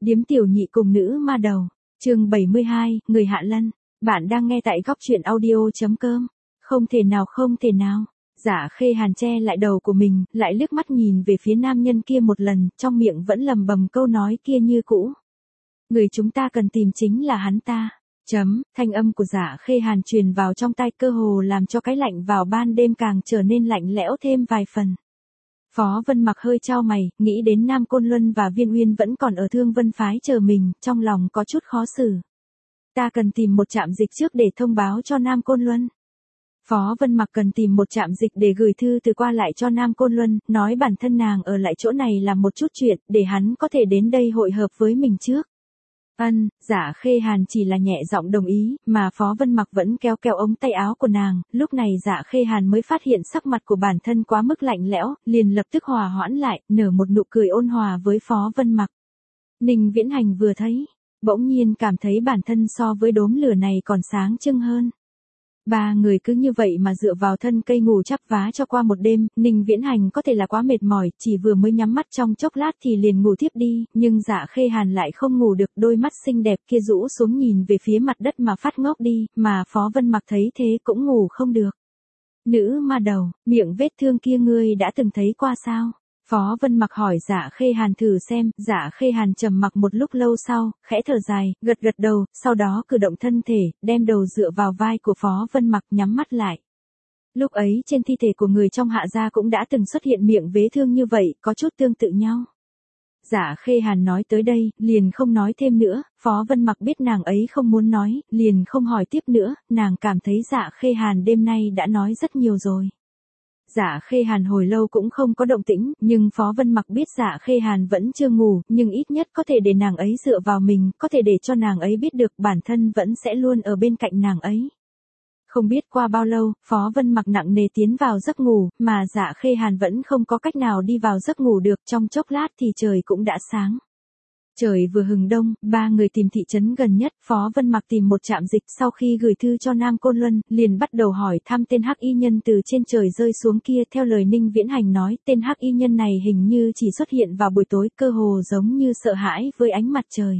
Điếm tiểu nhị cùng nữ ma đầu. Chương 72, người Hạ Lân. Bạn đang nghe tại góc truyện audio.com. Không thể nào, không thể nào. Dạ Khê Hàn che lại đầu của mình, lại liếc mắt nhìn về phía nam nhân kia một lần, trong miệng vẫn lầm bầm câu nói kia như cũ. Người chúng ta cần tìm chính là hắn ta. Thanh âm của Dạ Khê Hàn truyền vào trong tai, cơ hồ làm cho cái lạnh vào ban đêm càng trở nên lạnh lẽo thêm vài phần. Phó Vân Mặc hơi chau mày, nghĩ đến Nam Côn Luân và Viên Uyên vẫn còn ở Thương Vân phái chờ mình, trong lòng có chút khó xử. Ta cần tìm một trạm dịch trước để thông báo cho Nam Côn Luân. Phó Vân Mặc cần tìm một trạm dịch để gửi thư từ qua lại cho Nam Côn Luân, nói bản thân nàng ở lại chỗ này làm một chút chuyện, để hắn có thể đến đây hội hợp với mình trước. Dạ Khê Hàn chỉ là nhẹ giọng đồng ý, mà Phó Vân Mặc vẫn kéo kéo ống tay áo của nàng, lúc này Dạ Khê Hàn mới phát hiện sắc mặt của bản thân quá mức lạnh lẽo, liền lập tức hòa hoãn lại, nở một nụ cười ôn hòa với Phó Vân Mặc. Ninh Viễn Hành vừa thấy, bỗng nhiên cảm thấy bản thân so với đốm lửa này còn sáng trưng hơn. Ba người cứ như vậy mà dựa vào thân cây ngủ chắp vá cho qua một đêm, Ninh Viễn Hành có thể là quá mệt mỏi, chỉ vừa mới nhắm mắt trong chốc lát thì liền ngủ thiếp đi, nhưng Dạ Khê Hàn lại không ngủ được, đôi mắt xinh đẹp kia rũ xuống nhìn về phía mặt đất mà phát ngốc đi, mà Phó Vân Mặc thấy thế cũng ngủ không được. Nữ ma đầu, miệng vết thương kia ngươi đã từng thấy qua sao? Phó Vân Mặc hỏi Dạ Khê Hàn thử xem. Dạ Khê Hàn trầm mặc một lúc lâu sau, khẽ thở dài, gật gật đầu, sau đó cử động thân thể, đem đầu dựa vào vai của Phó Vân Mặc, nhắm mắt lại. Lúc ấy trên thi thể của người trong Hạ gia cũng đã từng xuất hiện miệng vết thương như vậy, có chút tương tự nhau. Dạ Khê Hàn nói tới đây, liền không nói thêm nữa, Phó Vân Mặc biết nàng ấy không muốn nói, liền không hỏi tiếp nữa, nàng cảm thấy Dạ Khê Hàn đêm nay đã nói rất nhiều rồi. Dạ Khê Hàn hồi lâu cũng không có động tĩnh, nhưng Phó Vân Mặc biết Dạ Khê Hàn vẫn chưa ngủ, nhưng ít nhất có thể để nàng ấy dựa vào mình, có thể để cho nàng ấy biết được bản thân vẫn sẽ luôn ở bên cạnh nàng ấy. Không biết qua bao lâu, Phó Vân Mặc nặng nề tiến vào giấc ngủ, mà Dạ Khê Hàn vẫn không có cách nào đi vào giấc ngủ được, trong chốc lát thì trời cũng đã sáng. Trời vừa hừng đông, ba người tìm thị trấn gần nhất, Phó Vân Mặc tìm một trạm dịch, sau khi gửi thư cho Nam Côn Luân, liền bắt đầu hỏi thăm tên hắc y nhân từ trên trời rơi xuống kia, theo lời Ninh Viễn Hành nói, tên hắc y nhân này hình như chỉ xuất hiện vào buổi tối, cơ hồ giống như sợ hãi với ánh mặt trời.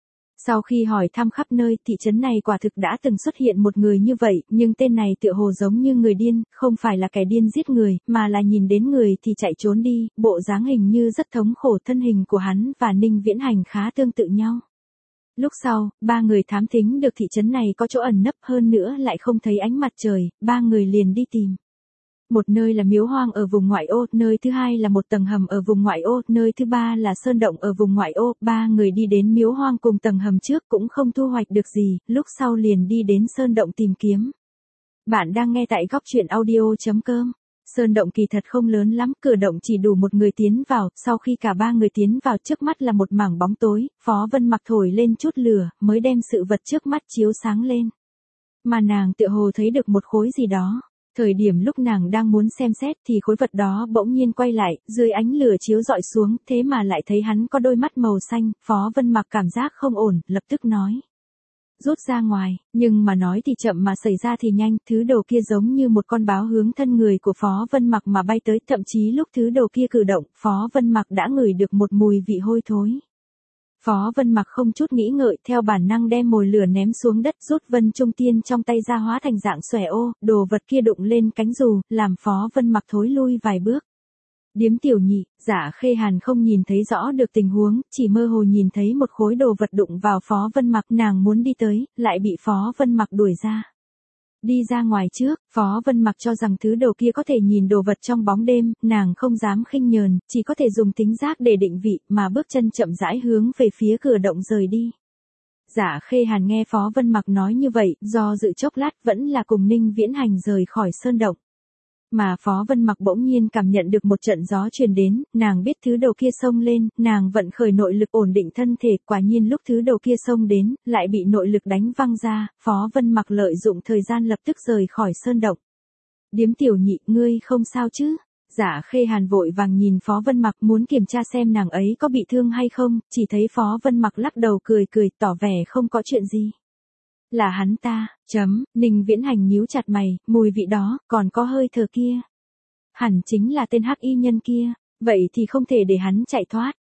Sau khi hỏi thăm khắp nơi, thị trấn này quả thực đã từng xuất hiện một người như vậy, nhưng tên này tựa hồ giống như người điên, không phải là kẻ điên giết người, mà là nhìn đến người thì chạy trốn đi, bộ dáng hình như rất thống khổ. Thân hình của hắn và Ninh Viễn Hành khá tương tự nhau. Lúc sau, ba người thám thính được thị trấn này có chỗ ẩn nấp, hơn nữa lại không thấy ánh mặt trời, ba người liền đi tìm. Một nơi là miếu hoang ở vùng ngoại ô, nơi thứ hai là một tầng hầm ở vùng ngoại ô, nơi thứ ba là sơn động ở vùng ngoại ô. Ba người đi đến miếu hoang cùng tầng hầm trước cũng không thu hoạch được gì, lúc sau liền đi đến sơn động tìm kiếm. Bạn đang nghe tại góc truyện audio.com. Sơn động kỳ thật không lớn lắm, cửa động chỉ đủ một người tiến vào, sau khi cả ba người tiến vào trước mắt là một mảng bóng tối, Phó Vân Mặc thổi lên chút lửa, mới đem sự vật trước mắt chiếu sáng lên. Mà nàng tựa hồ thấy được một khối gì đó. Thời điểm lúc nàng đang muốn xem xét thì khối vật đó bỗng nhiên quay lại, dưới ánh lửa chiếu rọi xuống, thế mà lại thấy hắn có đôi mắt màu xanh. Phó Vân Mặc cảm giác không ổn, lập tức nói. Rút ra ngoài, nhưng mà nói thì chậm mà xảy ra thì nhanh, thứ đồ kia giống như một con báo hướng thân người của Phó Vân Mặc mà bay tới, thậm chí lúc thứ đồ kia cử động, Phó Vân Mặc đã ngửi được một mùi vị hôi thối. Phó Vân Mặc không chút nghĩ ngợi, theo bản năng đem mồi lửa ném xuống đất, rút Vân Trung Tiên trong tay ra hóa thành dạng xòe ô, đồ vật kia đụng lên cánh dù, làm Phó Vân Mặc thối lui vài bước. Điếm tiểu nhị, Dạ Khê Hàn không nhìn thấy rõ được tình huống, chỉ mơ hồ nhìn thấy một khối đồ vật đụng vào Phó Vân Mặc, nàng muốn đi tới, lại bị Phó Vân Mặc đuổi ra. Đi ra ngoài trước, Phó Vân Mặc cho rằng thứ đồ kia có thể nhìn đồ vật trong bóng đêm, nàng không dám khinh nhờn, chỉ có thể dùng tính giác để định vị, mà bước chân chậm rãi hướng về phía cửa động rời đi. Dạ Khê Hàn nghe Phó Vân Mặc nói như vậy, do dự chốc lát vẫn là cùng Ninh Viễn Hành rời khỏi sơn động. Mà Phó Vân Mặc bỗng nhiên cảm nhận được một trận gió truyền đến, nàng biết thứ đầu kia xông lên, nàng vận khởi nội lực ổn định thân thể, quả nhiên lúc thứ đầu kia xông đến, lại bị nội lực đánh văng ra, Phó Vân Mặc lợi dụng thời gian lập tức rời khỏi sơn động. Điếm tiểu nhị, ngươi không sao chứ? Dạ Khê Hàn vội vàng nhìn Phó Vân Mặc, muốn kiểm tra xem nàng ấy có bị thương hay không, chỉ thấy Phó Vân Mặc lắc đầu cười cười, tỏ vẻ không có chuyện gì. Là hắn ta, Ninh Viễn Hành nhíu chặt mày, mùi vị đó, còn có hơi thở kia. Hẳn chính là tên hắc y nhân kia, vậy thì không thể để hắn chạy thoát.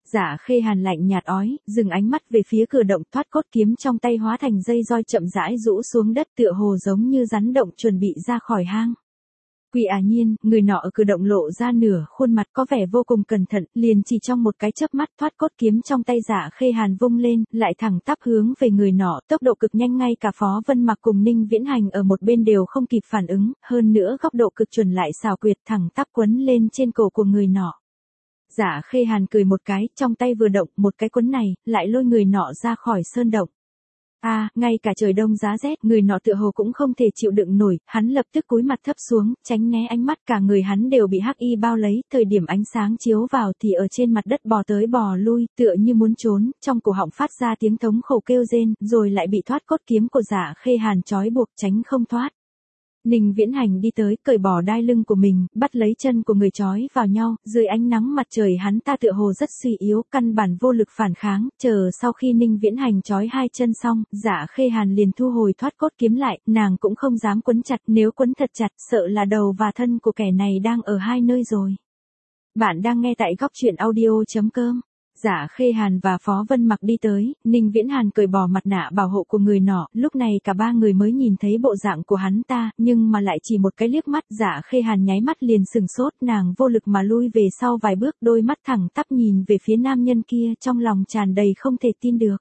Dạ Khê Hàn lạnh nhạt ói, dừng ánh mắt về phía cửa động, thoát cốt kiếm trong tay hóa thành dây roi chậm rãi rũ xuống đất, tựa hồ giống như rắn động chuẩn bị ra khỏi hang. Quỷ nhiên, người nọ ở cửa động lộ ra nửa khuôn mặt có vẻ vô cùng cẩn thận, liền chỉ trong một cái chớp mắt thoát cốt kiếm trong tay Dạ Khê Hàn vung lên, lại thẳng tắp hướng về người nọ, tốc độ cực nhanh, ngay cả Phó Vân Mặc cùng Ninh Viễn Hành ở một bên đều không kịp phản ứng, hơn nữa góc độ cực chuẩn lại xảo quyệt, thẳng tắp quấn lên trên cổ của người nọ. Dạ Khê Hàn cười một cái, trong tay vừa động, một cái quấn này, lại lôi người nọ ra khỏi sơn động. Ngay cả trời đông giá rét, người nọ tựa hồ cũng không thể chịu đựng nổi, hắn lập tức cúi mặt thấp xuống, tránh né ánh mắt, cả người hắn đều bị hắc y bao lấy, thời điểm ánh sáng chiếu vào thì ở trên mặt đất bò tới bò lui, tựa như muốn trốn, trong cổ họng phát ra tiếng thống khổ kêu rên, rồi lại bị thoát cốt kiếm của Dạ Khê Hàn trói buộc, tránh không thoát. Ninh Viễn Hành đi tới, cởi bỏ đai lưng của mình, bắt lấy chân của người trói vào nhau, dưới ánh nắng mặt trời hắn ta tựa hồ rất suy yếu, căn bản vô lực phản kháng, chờ sau khi Ninh Viễn Hành trói hai chân xong, Dạ Khê Hàn liền thu hồi thoát cốt kiếm lại, nàng cũng không dám quấn chặt, nếu quấn thật chặt, sợ là đầu và thân của kẻ này đang ở hai nơi rồi. Bạn đang nghe tại góc truyện audio.com. Dạ Khê Hàn và Phó Vân Mặc đi tới, Ninh Viễn Hàn cởi bỏ mặt nạ bảo hộ của người nọ, lúc này cả ba người mới nhìn thấy bộ dạng của hắn ta, nhưng mà lại chỉ một cái liếc mắt, Dạ Khê Hàn nháy mắt liền sừng sốt, nàng vô lực mà lui về sau vài bước, đôi mắt thẳng tắp nhìn về phía nam nhân kia, trong lòng tràn đầy không thể tin được.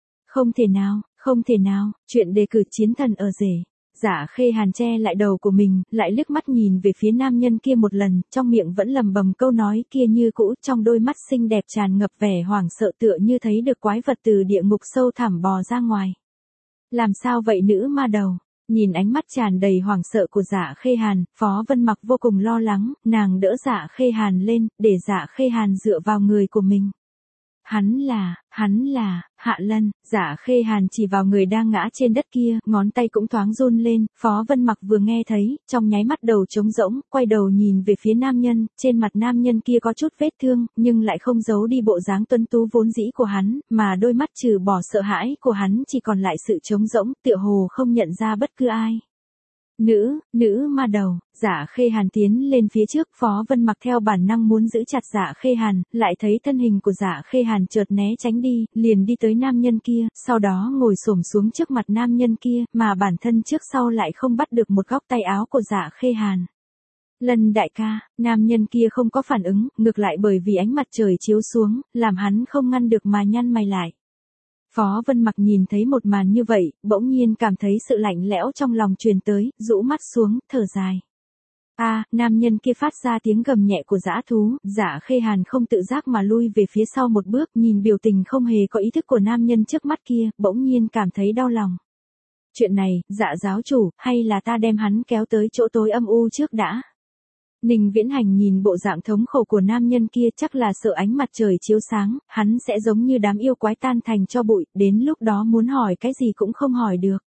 Không thể nào, chuyện đề cử chiến thần ở rể. Dạ Khê Hàn che lại đầu của mình, lại liếc mắt nhìn về phía nam nhân kia một lần, trong miệng vẫn lầm bầm câu nói kia như cũ, trong đôi mắt xinh đẹp tràn ngập vẻ hoảng sợ, tựa như thấy được quái vật từ địa ngục sâu thẳm bò ra ngoài. Làm sao vậy nữ ma đầu? Nhìn ánh mắt tràn đầy hoảng sợ của Dạ Khê Hàn, Phó Vân Mặc vô cùng lo lắng, nàng đỡ Dạ Khê Hàn lên, để Dạ Khê Hàn dựa vào người của mình. Hắn là, Hạ Lân. Dạ Khê Hàn chỉ vào người đang ngã trên đất kia, ngón tay cũng thoáng run lên, Phó Vân Mặc vừa nghe thấy, trong nháy mắt đầu trống rỗng, quay đầu nhìn về phía nam nhân, trên mặt nam nhân kia có chút vết thương, nhưng lại không giấu đi bộ dáng tuấn tú vốn dĩ của hắn, mà đôi mắt trừ bỏ sợ hãi của hắn chỉ còn lại sự trống rỗng, tựa hồ không nhận ra bất cứ ai. Nữ ma đầu. Dạ Khê Hàn tiến lên phía trước, Phó Vân Mặc theo bản năng muốn giữ chặt Dạ Khê Hàn, lại thấy thân hình của Dạ Khê Hàn chợt né tránh đi, liền đi tới nam nhân kia, sau đó ngồi xổm xuống trước mặt nam nhân kia, mà bản thân trước sau lại không bắt được một góc tay áo của Dạ Khê Hàn. Lân đại ca, nam nhân kia không có phản ứng, ngược lại bởi vì ánh mặt trời chiếu xuống, làm hắn không ngăn được mà nhăn mày lại. Phó Vân Mặc nhìn thấy một màn như vậy, bỗng nhiên cảm thấy sự lạnh lẽo trong lòng truyền tới, rũ mắt xuống, thở dài. Nam nhân kia phát ra tiếng gầm nhẹ của dã thú, Dạ Khê Hàn không tự giác mà lui về phía sau một bước, nhìn biểu tình không hề có ý thức của nam nhân trước mắt kia, bỗng nhiên cảm thấy đau lòng. Chuyện này, Dạ giáo chủ, hay là ta đem hắn kéo tới chỗ tối âm u trước đã? Ninh Viễn Hành nhìn bộ dạng thống khổ của nam nhân kia, chắc là sợ ánh mặt trời chiếu sáng, hắn sẽ giống như đám yêu quái tan thành tro bụi, đến lúc đó muốn hỏi cái gì cũng không hỏi được.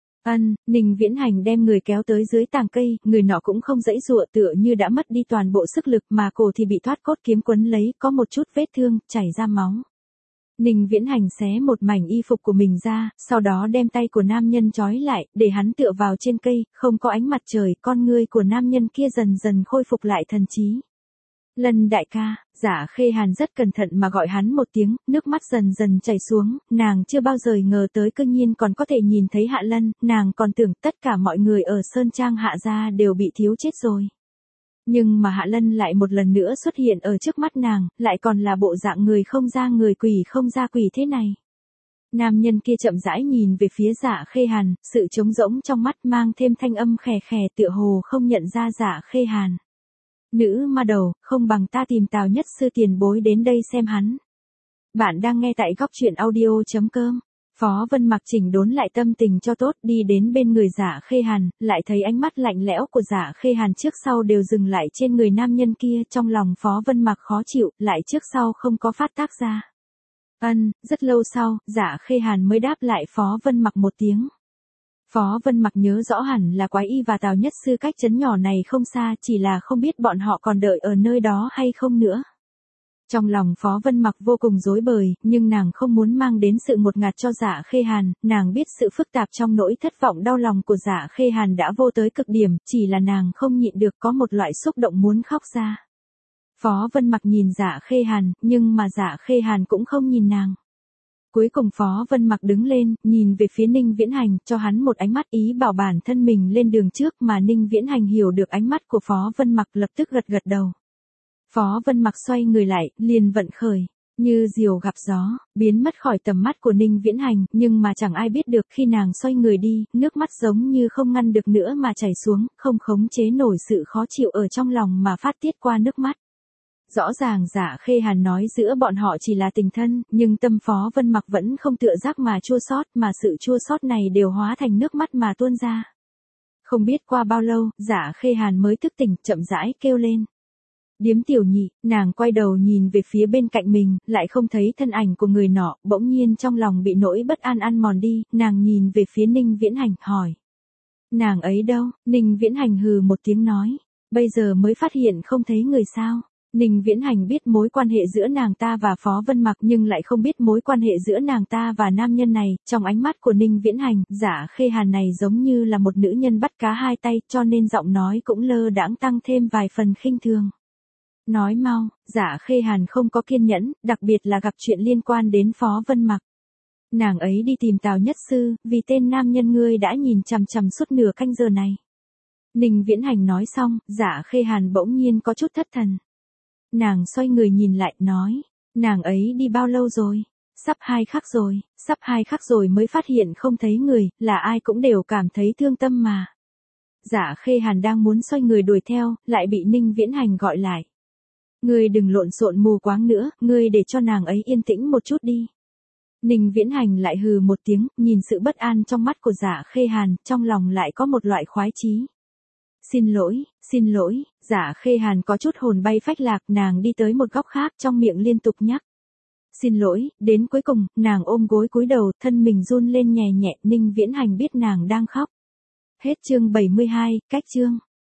Ninh Viễn Hành đem người kéo tới dưới tàng cây, người nọ cũng không giãy giụa, tựa như đã mất đi toàn bộ sức lực, mà cổ thì bị thoát cốt kiếm quấn lấy, có một chút vết thương, chảy ra máu. Ninh Viễn Hành xé một mảnh y phục của mình ra, sau đó đem tay của nam nhân trói lại, để hắn tựa vào trên cây, không có ánh mặt trời, con ngươi của nam nhân kia dần dần khôi phục lại thần trí. Lân đại ca. Dạ Khê Hàn rất cẩn thận mà gọi hắn một tiếng, nước mắt dần dần chảy xuống, nàng chưa bao giờ ngờ tới cư nhiên còn có thể nhìn thấy Hạ Lân, nàng còn tưởng tất cả mọi người ở Sơn Trang Hạ gia đều bị thiếu chết rồi. Nhưng mà Hạ Lân lại một lần nữa xuất hiện ở trước mắt nàng, lại còn là bộ dạng người không ra người, quỷ không ra quỷ thế này. Nam nhân kia chậm rãi nhìn về phía Dạ Khê Hàn, sự trống rỗng trong mắt mang thêm thanh âm khè khè, tựa hồ không nhận ra Dạ Khê Hàn. Nữ ma đầu, không bằng ta tìm Tào Nhất sư tiền bối đến đây xem hắn. Bạn đang nghe tại góc truyện audio.com. Phó Vân Mặc chỉnh đốn lại tâm tình cho tốt, đi đến bên người Dạ Khê Hàn, lại thấy ánh mắt lạnh lẽo của Dạ Khê Hàn trước sau đều dừng lại trên người nam nhân kia, trong lòng Phó Vân Mặc khó chịu, lại trước sau không có phát tác ra. Rất lâu sau, Dạ Khê Hàn mới đáp lại Phó Vân Mặc một tiếng. Phó Vân Mặc nhớ rõ hẳn là Quái Y và Tào Nhất sư cách trấn nhỏ này không xa, chỉ là không biết bọn họ còn đợi ở nơi đó hay không nữa. Trong lòng Phó Vân Mặc vô cùng rối bời, nhưng nàng không muốn mang đến sự ngột ngạt cho Dạ Khê Hàn, nàng biết sự phức tạp trong nỗi thất vọng đau lòng của Dạ Khê Hàn đã vô tới cực điểm, chỉ là nàng không nhịn được có một loại xúc động muốn khóc ra. Phó Vân Mặc nhìn Dạ Khê Hàn, nhưng mà Dạ Khê Hàn cũng không nhìn nàng. Cuối cùng Phó Vân Mặc đứng lên, nhìn về phía Ninh Viễn Hành, cho hắn một ánh mắt ý bảo bản thân mình lên đường trước, mà Ninh Viễn Hành hiểu được ánh mắt của Phó Vân Mặc lập tức gật gật đầu. Phó Vân Mặc xoay người lại, liền vận khởi, như diều gặp gió, biến mất khỏi tầm mắt của Ninh Viễn Hành, nhưng mà chẳng ai biết được khi nàng xoay người đi, nước mắt giống như không ngăn được nữa mà chảy xuống, không khống chế nổi sự khó chịu ở trong lòng mà phát tiết qua nước mắt. Rõ ràng Dạ Khê Hàn nói giữa bọn họ chỉ là tình thân, nhưng tâm Phó Vân Mặc vẫn không tựa giác mà chua xót, mà sự chua xót này đều hóa thành nước mắt mà tuôn ra. Không biết qua bao lâu, Dạ Khê Hàn mới thức tỉnh, chậm rãi kêu lên. Điếm tiểu nhị, nàng quay đầu nhìn về phía bên cạnh mình, lại không thấy thân ảnh của người nọ, bỗng nhiên trong lòng bị nỗi bất an ăn mòn đi, nàng nhìn về phía Ninh Viễn Hành, hỏi. Nàng ấy đâu? Ninh Viễn Hành hừ một tiếng nói. Bây giờ mới phát hiện không thấy người sao? Ninh Viễn Hành biết mối quan hệ giữa nàng ta và Phó Vân Mặc nhưng lại không biết mối quan hệ giữa nàng ta và nam nhân này, trong ánh mắt của Ninh Viễn Hành, Dạ Khê Hàn này giống như là một nữ nhân bắt cá hai tay, cho nên giọng nói cũng lơ đãng tăng thêm vài phần khinh thường. Nói mau, Dạ Khê Hàn không có kiên nhẫn, đặc biệt là gặp chuyện liên quan đến Phó Vân Mặc. Nàng ấy đi tìm Tào Nhất Sư, vì tên nam nhân ngươi đã nhìn chằm chằm suốt nửa canh giờ này. Ninh Viễn Hành nói xong, Dạ Khê Hàn bỗng nhiên có chút thất thần. Nàng xoay người nhìn lại, nói, nàng ấy đi bao lâu rồi? Sắp 2 khắc rồi, sắp 2 khắc rồi mới phát hiện không thấy người, là ai cũng đều cảm thấy thương tâm mà. Dạ Khê Hàn đang muốn xoay người đuổi theo, lại bị Ninh Viễn Hành gọi lại. Ngươi đừng lộn xộn mù quáng nữa, ngươi để cho nàng ấy yên tĩnh một chút đi. Ninh Viễn Hành lại hừ một tiếng, nhìn sự bất an trong mắt của Dạ Khê Hàn, trong lòng lại có một loại khoái chí. Xin lỗi, Dạ Khê Hàn có chút hồn bay phách lạc, nàng đi tới một góc khác, trong miệng liên tục nhắc. Xin lỗi, đến cuối cùng, nàng ôm gối cúi đầu, thân mình run lên nhẹ nhẹ, Ninh Viễn Hành biết nàng đang khóc. Hết chương 72, cách chương.